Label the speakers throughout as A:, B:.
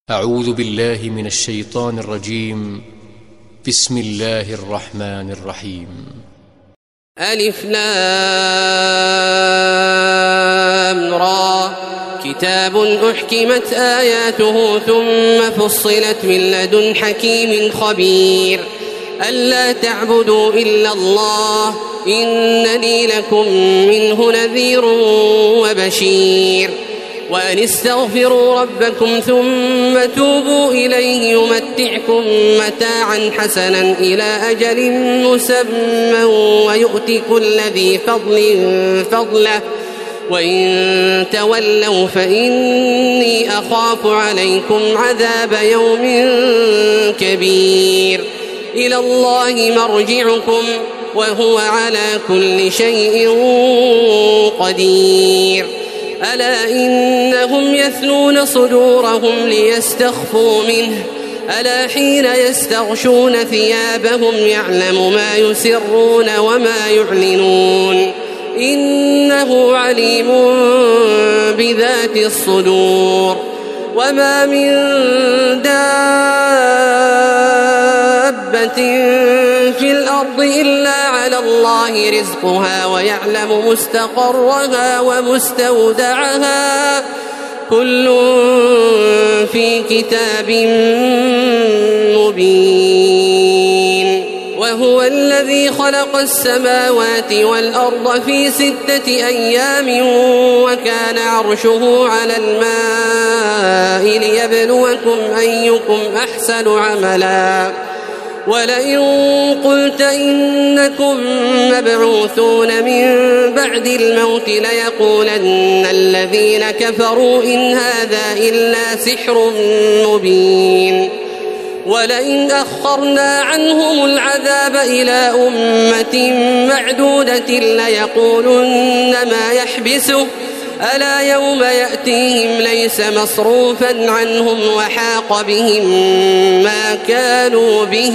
A: أعوذ بالله من الشيطان الرجيم. بسم الله الرحمن الرحيم.
B: ألف لام را كتاب أحكمت آياته ثم فصلت من لدن حكيم خبير ألا تعبدوا إلا الله إنني لكم منه نذير وبشير وأن استغفروا ربكم ثم توبوا إليه يمتعكم متاعا حسنا إلى أجل مسمى ويؤتي كل ذي فضل فضله وإن تولوا فإني أخاف عليكم عذاب يوم كبير إلى الله مرجعكم وهو على كل شيء قدير ألا إنهم يثنون صدورهم ليستخفوا منه ألا حين يستغشون ثيابهم يعلم ما يسرون وما يعلنون إنه عليم بذات الصدور وما من دابة في الأرض إلا على الله رزقها ويعلم مستقرها ومستودعها كل في كتاب مبين وهو الذي خلق السماوات والأرض في 6 أيام وكان عرشه على الماء ليبلوكم أيكم أحسن عملا ولئن قلت إنكم مبعوثون من بعد الموت ليقولن الذين كفروا إن هذا إلا سحر مبين ولئن أخرنا عنهم العذاب إلى أمة معدودة ليقولن ما يحبسه ألا يوم يأتيهم ليس مصروفا عنهم وحاق بهم ما كانوا به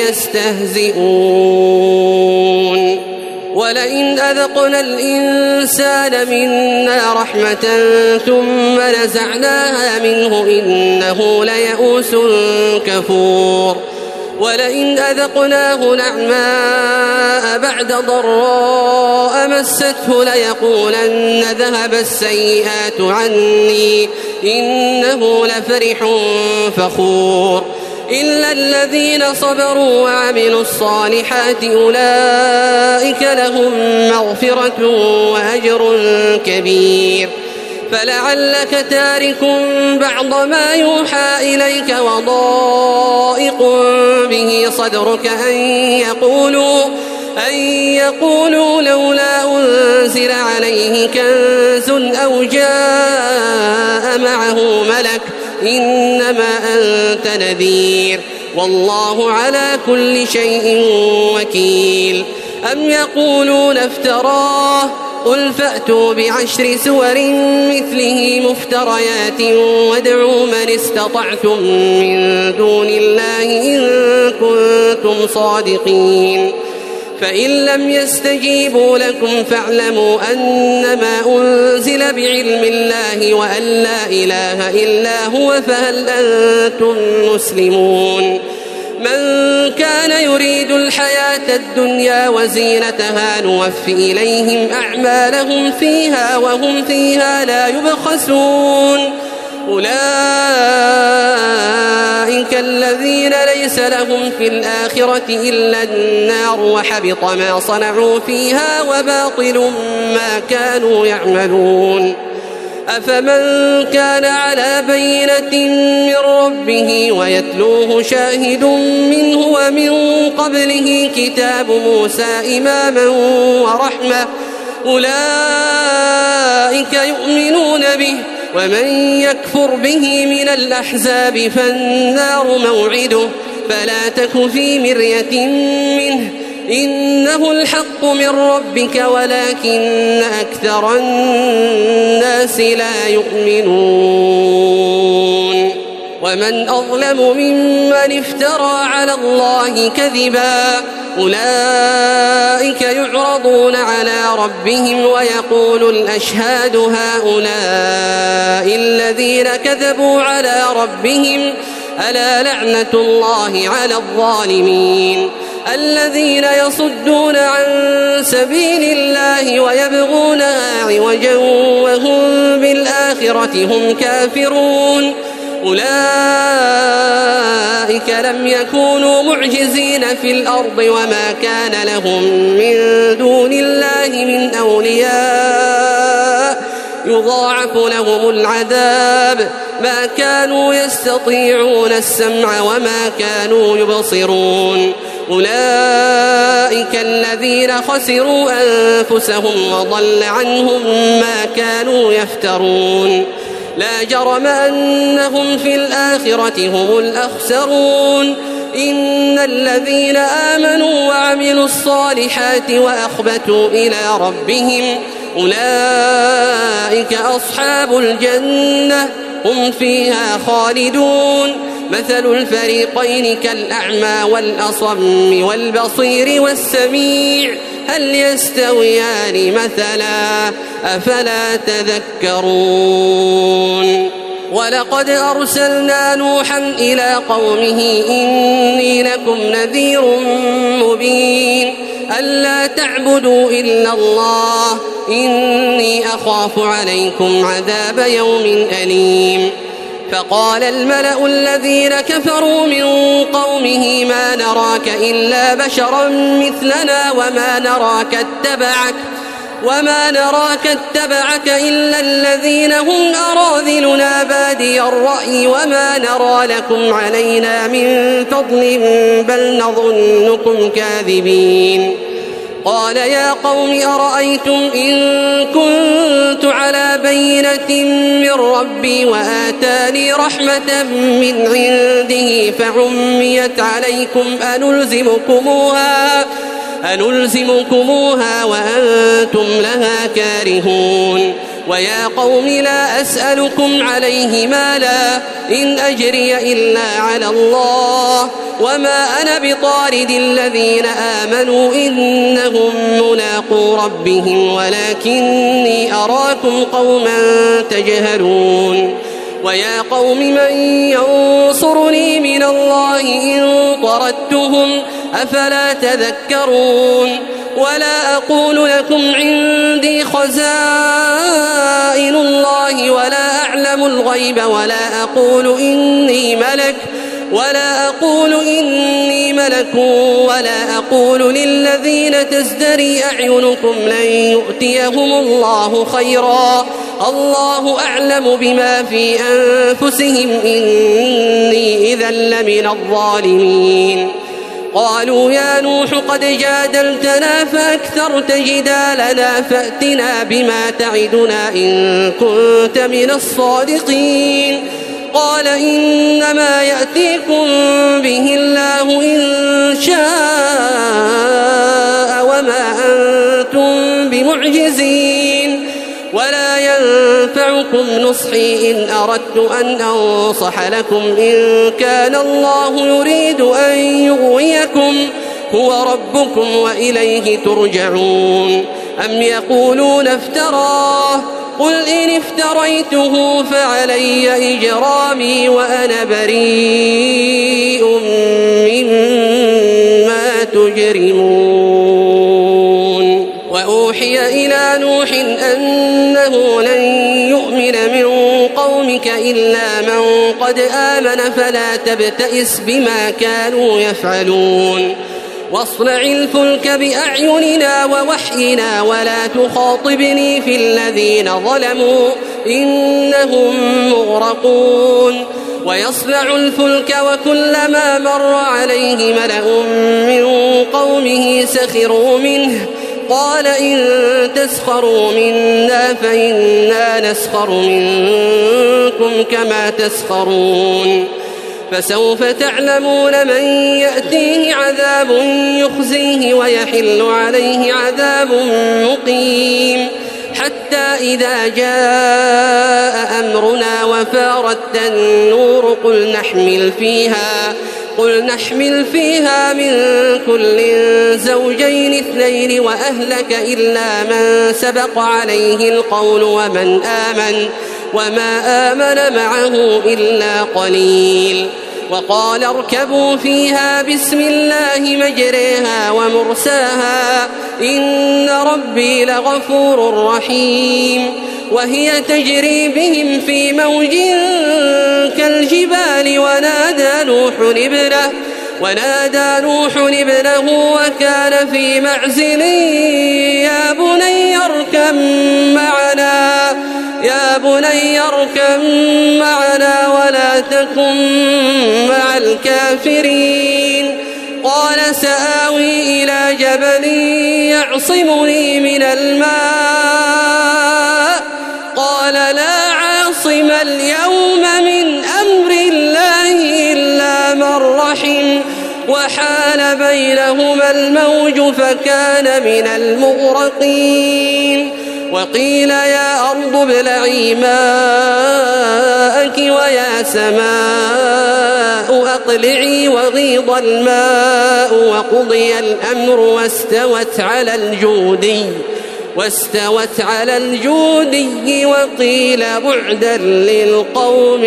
B: يستهزئون ولئن أذقنا الإنسان منا رحمة ثم نزعناها منه إنه ليئوس كفور ولئن أذقناه نعماء بعد ضراء مسته ليقولن ذهب السيئات عني إنه لفرح فخور إلا الذين صبروا وعملوا الصالحات أولئك لهم مغفرة وأجر كبير فلعلك تارك بعض ما يوحى إليك وضائق به صدرك أن يقولوا لولا أنزل عليه كنز أو جاء معه ملك إنما أنت نذير والله على كل شيء وكيل أم يقولون افتراه قل فأتوا ب10 سور مثله مفتريات وادعوا من استطعتم من دون الله إن كنتم صادقين فإن لم يستجيبوا لكم فاعلموا أنما أنزل بعلم الله وأن لا إله إلا هو فهل أنتم مسلمون من كان يريد الحياة الدنيا وزينتها نوفي إليهم أعمالهم فيها وهم فيها لا يبخسون أولئك الذين ليس لهم في الآخرة إلا النار وحبط ما صنعوا فيها وباطل ما كانوا يعملون أفمن كان على بينة من ربه ويتلوه شاهد منه ومن قبله كتاب موسى إماما ورحمة أولئك يؤمنون به ومن يكفر به من الأحزاب فالنار موعده فلا تك في مرية منه إنه الحق من ربك ولكن أكثر الناس لا يؤمنون ومن أظلم ممن افترى على الله كذبا أولئك يعرضون على ربهم ويقول الأشهاد هؤلاء الذين كذبوا على ربهم ألا لعنة الله على الظالمين الذين يصدون عن سبيل الله ويبغونها عوجا وهم بالآخرة هم كافرون أولئك لم يكونوا معجزين في الأرض وما كان لهم من دون الله من أولياء يضاعف لهم العذاب ما كانوا يستطيعون السمع وما كانوا يبصرون أولئك الذين خسروا أنفسهم وضل عنهم ما كانوا يفترون لا جرم أنهم في الآخرة هم الأخسرون إن الذين آمنوا وعملوا الصالحات وأخبتوا إلى ربهم أولئك أصحاب الجنة هم فيها خالدون مثل الفريقين كالأعمى والأصم والبصير والسميع هل يستويان مثلا أفلا تذكرون ولقد أرسلنا نوحا إلى قومه إني لكم نذير مبين ألا تعبدوا إلا الله إني أخاف عليكم عذاب يوم أليم فقال الملأ الذين كفروا من قومه ما نراك إلا بشرا مثلنا وما نراك اتبعك إلا الذين هم أراذلنا بادي الرأي وما نرى لكم علينا من فضل بل نظنكم كاذبين قال يا قوم أرأيتم إن كنت على بينة من ربي وآتاني رحمة من عنده فعميت عليكم أنلزمكموها وأنتم لها كارهون ويا قوم لا أسألكم عليه مالا إن أجري إلا على الله وما أنا بطارد الذين آمنوا إنهم ملاقو ربهم ولكني أراكم قوما تجهلون ويا قوم من ينصرني من الله إن طردتهم أفلا تذكرون ولا أقول لكم عندي خزائن الله ولا أعلم الغيب ولا أقول إني ملك ولا أقول للذين تزدري أعينكم لن يؤتيهم الله خيرا الله أعلم بما في أنفسهم إني إذا لمن الظالمين قالوا يا نوح قد جادلتنا فأكثرت جدالنا فأتنا بما تعدنا إن كنت من الصادقين قال إنما يأتيكم به الله إن شاء وما أنتم بمعجزين ولا ينفعكم نصحي إن أردت أن أنصح لكم إن كان الله يريد أن يغويكم هو ربكم وإليه ترجعون أم يقولون افتراه قل إن افتريته فعلي إجرامي وأنا بريء مما تجرمون وأوحي إلى نوح أنه لن يؤمن من قومك إلا من قد آمن فلا تبتئس بما كانوا يفعلون واصنع الفلك بأعيننا ووحينا ولا تخاطبني في الذين ظلموا إنهم مغرقون ويصنع الفلك وكلما مر عليه ملأ من قومه سخروا منه قال إن تسخروا منا فإنا نسخر منكم كما تسخرون فسوف تعلمون من يأتيه عذاب يخزيه ويحل عليه عذاب مقيم حتى إذا جاء أمرنا وفارت النور قل نحمل فيها من كل زوجين اثنين وأهلك إلا من سبق عليه القول وما آمن معه إلا قليل. وقال اركبوا فيها بسم الله مجريها ومرساها إن ربي لغفور رحيم. وهي تجري بهم في موج كالجبال ونادى نوح ابنه وكان في معزل يا بني اركب معنا ولا تكن مع الكافرين. قال سآوي إلى جبل يعصمني من الماء قال لا عاصم اليوم من أمر الله إلا من رحم وحال بينهما الموج فكان من المغرقين. وقيل يا أرض ابلعي ماءك ويا سماء أقلعي وغيض الماء وقضي الأمر واستوت على الجودي وقيل بعدا للقوم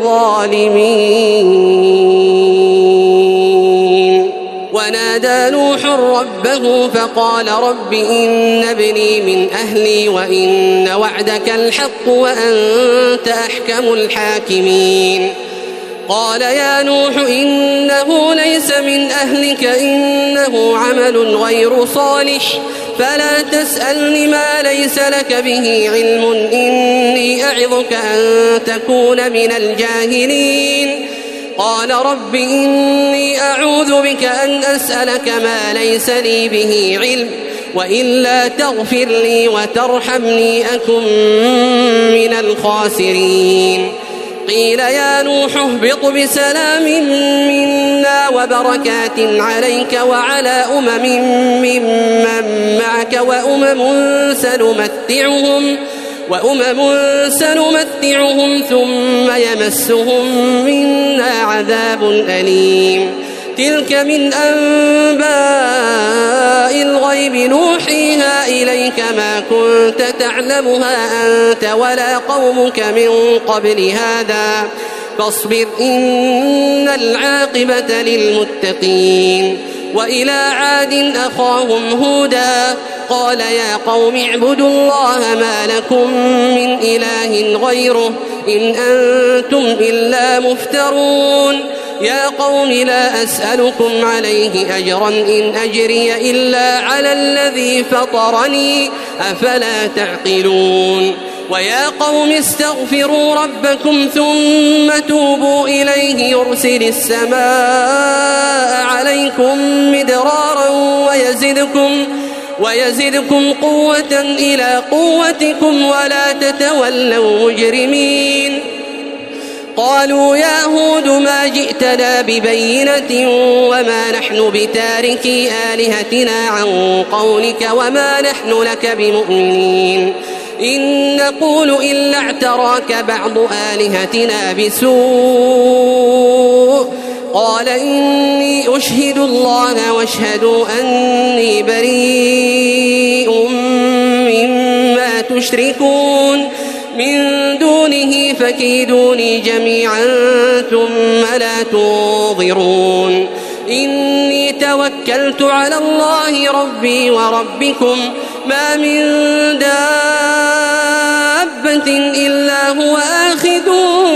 B: الظالمين. ونادى نوح ربه فقال رب إن ابني من أهلي وإن وعدك الحق وأنت أحكم الحاكمين. قال يا نوح إنه ليس من أهلك إنه عمل غير صالح فلا تسألني ما ليس لك به علم إني أعظك أن تكون من الجاهلين. قال رب إني أعوذ بك أن أسألك ما ليس لي به علم وإلا تغفر لي وترحمني أكن من الخاسرين. قيل يا نوح اهبط بسلام منا وبركات عليك وعلى ممن معك وأمم سنمتعهم ثم يمسهم منا عذاب أليم. تلك من أنباء الغيب نوحيها إليك ما كنت تعلمها أنت ولا قومك من قبل هذا فاصبر إن العاقبة للمتقين. وإلى عاد أخاهم هودا قال يا قوم اعبدوا الله ما لكم من إله غيره إن أنتم إلا مفترون. يا قوم لا أسألكم عليه أجرا إن أجري إلا على الذي فطرني أفلا تعقلون. ويا قوم استغفروا ربكم ثم توبوا إليه يرسل السماء عليكم مدرارا ويزدكم قوة إلى قوتكم ولا تتولوا مجرمين. قالوا يا هود ما جئتنا ببينة وما نحن بتاركي آلهتنا عن قولك وما نحن لك بمؤمنين إن نقول إلا اعتراك بعض آلهتنا بسوء. قال إني أشهد الله واشهدوا أني بريء مما تشركون من دونه فكيدوني جميعا ثم لا تنظرون. إني توكلت على الله ربي وربكم ما من دابة إلا هو آخذ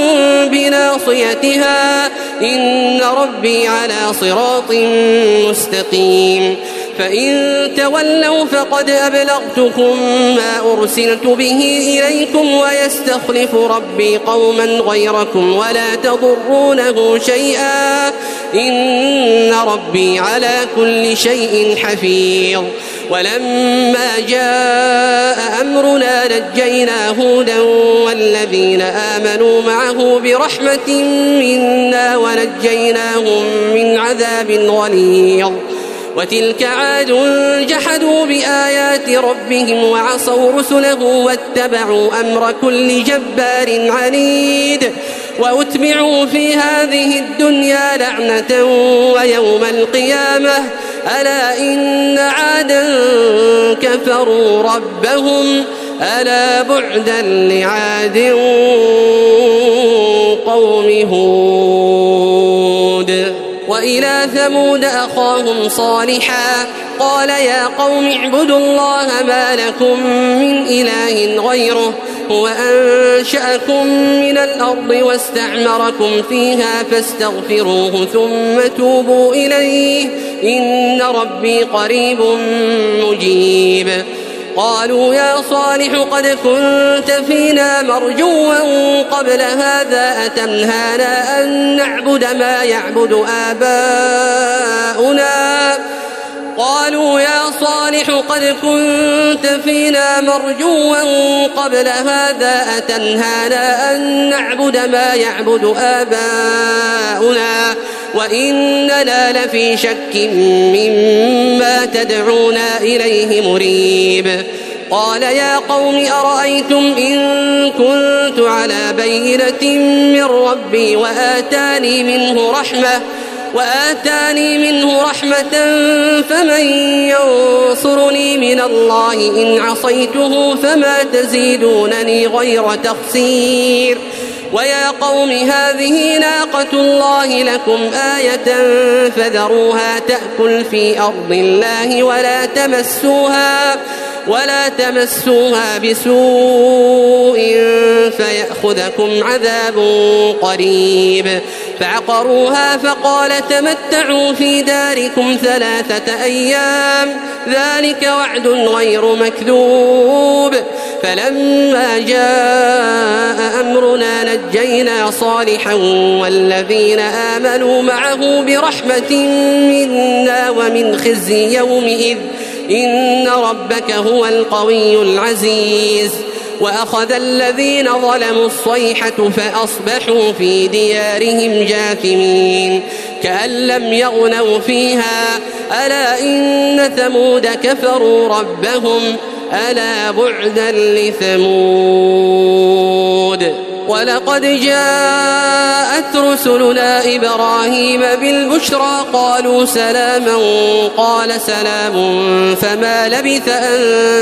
B: بناصيتها إن ربي على صراط مستقيم. فإن تولوا فقد أبلغتكم ما أرسلت به إليكم ويستخلف ربي قوما غيركم ولا تضرونه شيئا إن ربي على كل شيء حفيظ. ولما جاء أمرنا نجينا هودا والذين آمنوا معه برحمة منا ونجيناهم من عذاب غليظ. وتلك عاد جحدوا بآيات ربهم وعصوا رسله واتبعوا أمر كل جبار عنيد وأتبعوا في هذه الدنيا لعنة ويوم القيامة ألا إن عادا كفروا ربهم ألا بعدا لعاد قوم هود. وإلى ثمود أخاهم صالحا قال يا قوم اعبدوا الله ما لكم من إله غيره هو أنشأكم من الأرض واستعمركم فيها فاستغفروه ثم توبوا إليه إن ربي قريب مجيب. قالوا يا صالح قد كنت فينا مرجوا قبل هذا أتنهانا أن نعبد ما يعبد آباؤنا قالوا يا صالح قد كنت فينا مرجوا قبل هذا أتنهانا أن نعبد ما يعبد آباؤنا وإننا لفي شك مما تدعونا إليه مريب. قال يا قوم أرأيتم إن كنت على بينة من ربي وآتاني منه رحمة فمن ينصرني من الله إن عصيته فما تزيدونني غير تخسير. ويا قوم هذه ناقة الله لكم آية فذروها تأكل في أرض الله ولا تمسوها بسوء فيأخذكم عذاب قريب. فعقروها فقال تمتعوا في داركم 3 أيام ذلك وعد غير مكذوب. فلما جاء أمرنا نجينا صالحا والذين آمنوا معه برحمة منا ومن خزي يومئذ إن ربك هو القوي العزيز. وأخذ الذين ظلموا الصيحة فأصبحوا في ديارهم جاثمين كأن لم يغنوا فيها ألا إن ثمود كفروا ربهم ألا بعدا لثمود. ولقد جاءت رسلنا إبراهيم بالبشرى قالوا سلاما قال سلام فما لبث أن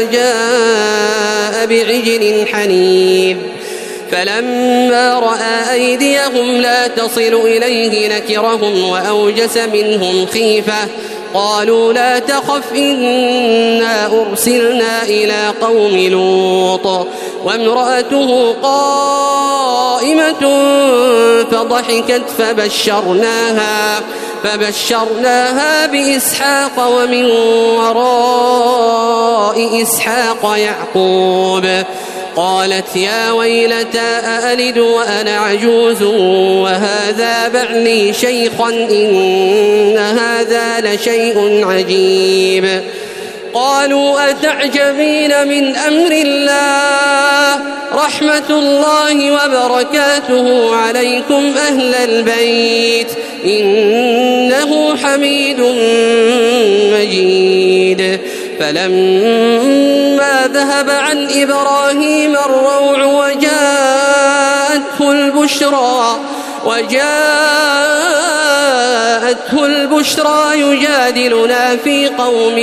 B: جاء بعجل حنيذ. فلما رأى أيديهم لا تصل إليه نكرهم وأوجس منهم خيفة قالوا لا تخف إنا أرسلنا إلى قوم لوط وامرأته قائمة فضحكت فبشرناها بإسحاق ومن وراء إسحاق يعقوب. قالت يا ويلتى أألد وأنا عجوز وهذا بعلي شيخا إن هذا لشيء عجيب. قالوا أتعجبين من أمر الله رحمة الله وبركاته عليكم أهل البيت إنه حميد مجيد. فلما ذهب عن إبراهيم الروع وجاءته البشرى يجادلنا في قوم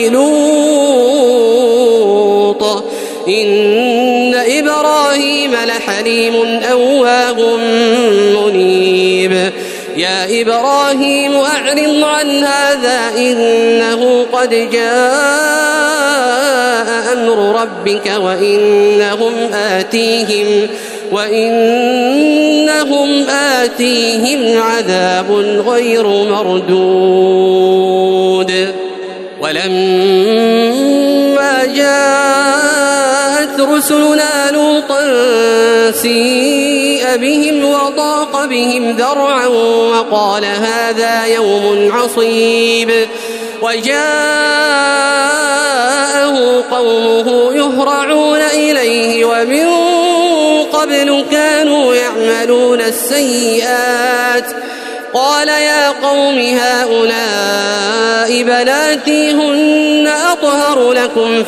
B: لوط إن إبراهيم لحليم أواه منيب. يا إبراهيم أعرض عن هذا إنه قد جاء أمر ربك وإنهم آتيهم عذاب غير مردود. ولما جاءت رسلنا لوطا سيء بهم وضاق بهم ذرعا وقال هذا يوم عصيب. وجاءه قومه يهرعون إليه ومن قبل كانوا يعملون السيئات قال يا قوم هؤلاء بناتي هن أطهر لكم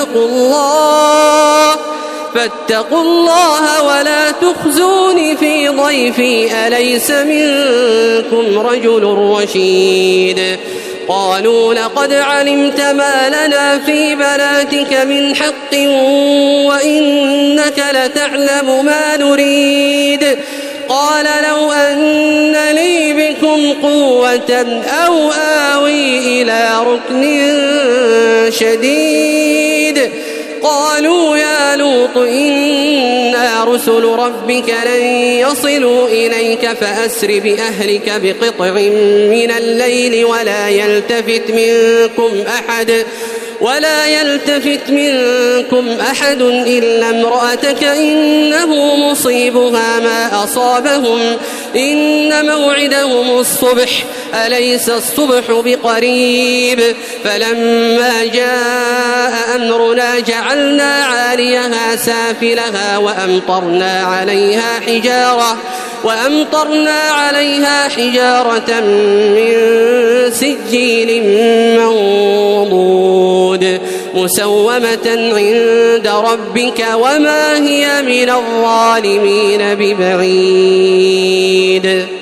B: فاتقوا الله ولا تخزوني في ضيفي أليس منكم رجل رشيد قالوا لقد علمت ما لنا في بناتك من حق وإنك لتعلم ما نريد قال لو أن لي بكم قوة أو آوي إلى ركن شديد قالوا يا لوط إنا رسل ربك لن يصلوا إليك فأسر بأهلك بقطع من الليل ولا يلتفت منكم أحد إلا امرأتك إنه مصيبها ما أصابهم إن موعدهم الصبح أليس الصبح بقريب فلما جاء أمرنا جعلنا عاليها سافلها وأمطرنا عليها حجارة من سجيل منضود مسومة عند ربك وما هي من الظالمين ببعيد